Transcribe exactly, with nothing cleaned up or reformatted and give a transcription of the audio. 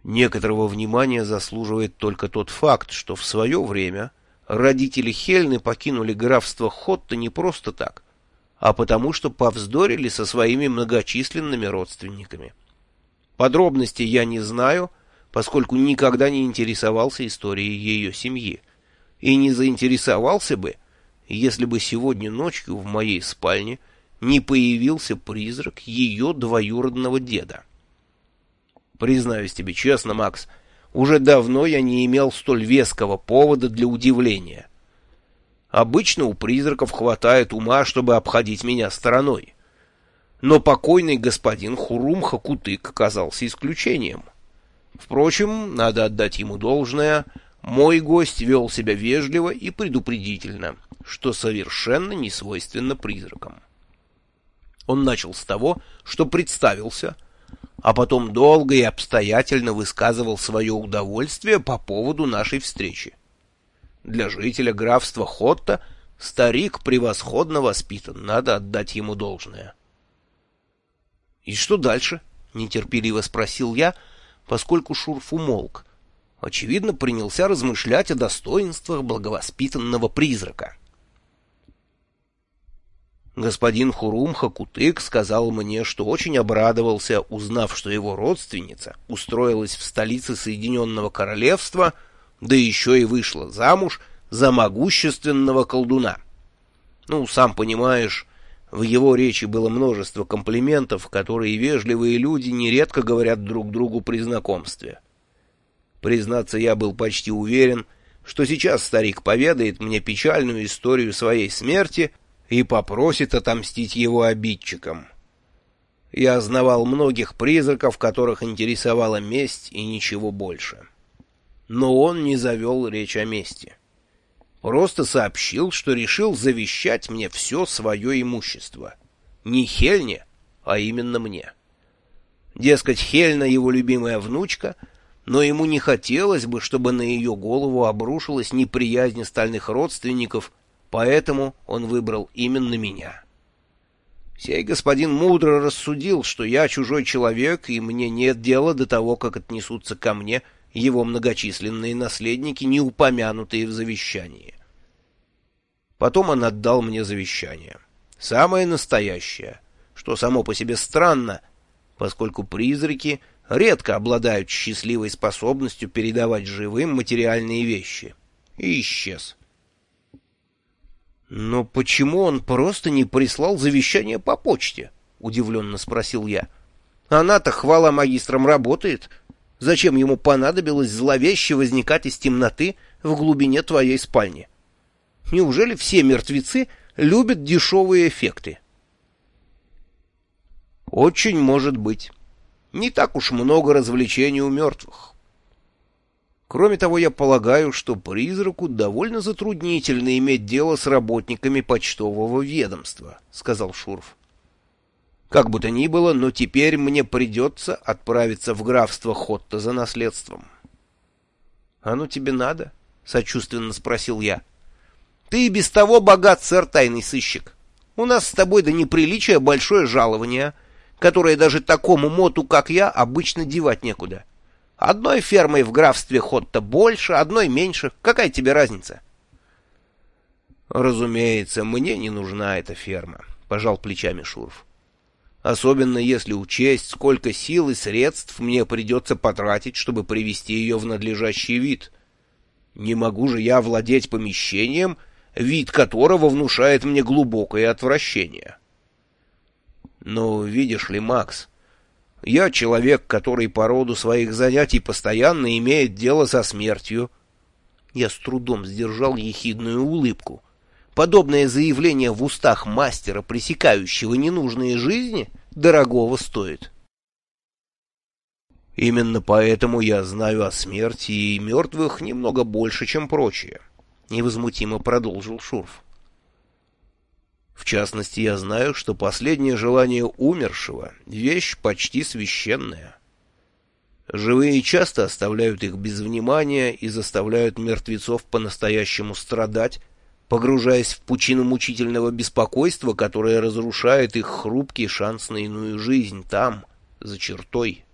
Некоторого внимания заслуживает только тот факт, что в свое время родители Хельны покинули графство Хотта не просто так, а потому что повздорили со своими многочисленными родственниками. Подробностей я не знаю, поскольку никогда не интересовался историей ее семьи, и не заинтересовался бы, если бы сегодня ночью в моей спальне не появился призрак ее двоюродного деда. Признаюсь тебе честно, Макс, уже давно я не имел столь веского повода для удивления. Обычно у призраков хватает ума, чтобы обходить меня стороной. Но покойный господин Хурум-Хакутык оказался исключением. Впрочем, надо отдать ему должное, мой гость вел себя вежливо и предупредительно, что совершенно не свойственно призракам. Он начал с того, что представился, а потом долго и обстоятельно высказывал свое удовольствие по поводу нашей встречи. Для жителя графства Хотта старик превосходно воспитан, надо отдать ему должное. — И что дальше? — нетерпеливо спросил я, поскольку Шурф умолк. Очевидно, принялся размышлять о достоинствах благовоспитанного призрака. Господин Хурум-Хакутык сказал мне, что очень обрадовался, узнав, что его родственница устроилась в столице Соединенного Королевства, да еще и вышла замуж за могущественного колдуна. Ну, сам понимаешь, в его речи было множество комплиментов, которые вежливые люди нередко говорят друг другу при знакомстве. Признаться, я был почти уверен, что сейчас старик поведает мне печальную историю своей смерти и попросит отомстить его обидчикам. Я знавал многих призраков, которых интересовала месть и ничего больше. Но он не завел речь о мести. Просто сообщил, что решил завещать мне все свое имущество. Не Хельне, а именно мне. Дескать, Хельна его любимая внучка, но ему не хотелось бы, чтобы на ее голову обрушилась неприязнь стальных родственников, поэтому он выбрал именно меня. Сей господин мудро рассудил, что я чужой человек, и мне нет дела до того, как отнесутся ко мне его многочисленные наследники, не упомянутые в завещании. Потом он отдал мне завещание. Самое настоящее, что само по себе странно, поскольку призраки редко обладают счастливой способностью передавать живым материальные вещи. И исчез. «Но почему он просто не прислал завещание по почте?» — удивленно спросил я. «Она-то, хвала магистрам, работает. Зачем ему понадобилось зловеще возникать из темноты в глубине твоей спальни? Неужели все мертвецы любят дешевые эффекты?» «Очень может быть. Не так уж много развлечений у мертвых. Кроме того, я полагаю, что призраку довольно затруднительно иметь дело с работниками почтового ведомства», — сказал Шурф. «Как бы то ни было, но теперь мне придется отправиться в графство Хотта за наследством». «Оно тебе надо?» — сочувственно спросил я. «Ты и без того богат, сэр, тайный сыщик. У нас с тобой до неприличия большое жалование, которое даже такому моту, как я, обычно девать некуда. Одной фермой в графстве Хотта больше, одной меньше. Какая тебе разница?» «Разумеется, мне не нужна эта ферма», — пожал плечами Шурф. «Особенно если учесть, сколько сил и средств мне придется потратить, чтобы привести ее в надлежащий вид. Не могу же я владеть помещением, вид которого внушает мне глубокое отвращение». «Но видишь ли, Макс, я человек, который по роду своих занятий постоянно имеет дело со смертью». Я с трудом сдержал ехидную улыбку. Подобное заявление в устах мастера, пресекающего ненужные жизни, дорогого стоит. «Именно поэтому я знаю о смерти и мертвых немного больше, чем прочие», — невозмутимо продолжил Шурф. «В частности, я знаю, что последнее желание умершего — вещь почти священная. Живые часто оставляют их без внимания и заставляют мертвецов по-настоящему страдать, погружаясь в пучину мучительного беспокойства, которое разрушает их хрупкий шанс на иную жизнь там, за чертой».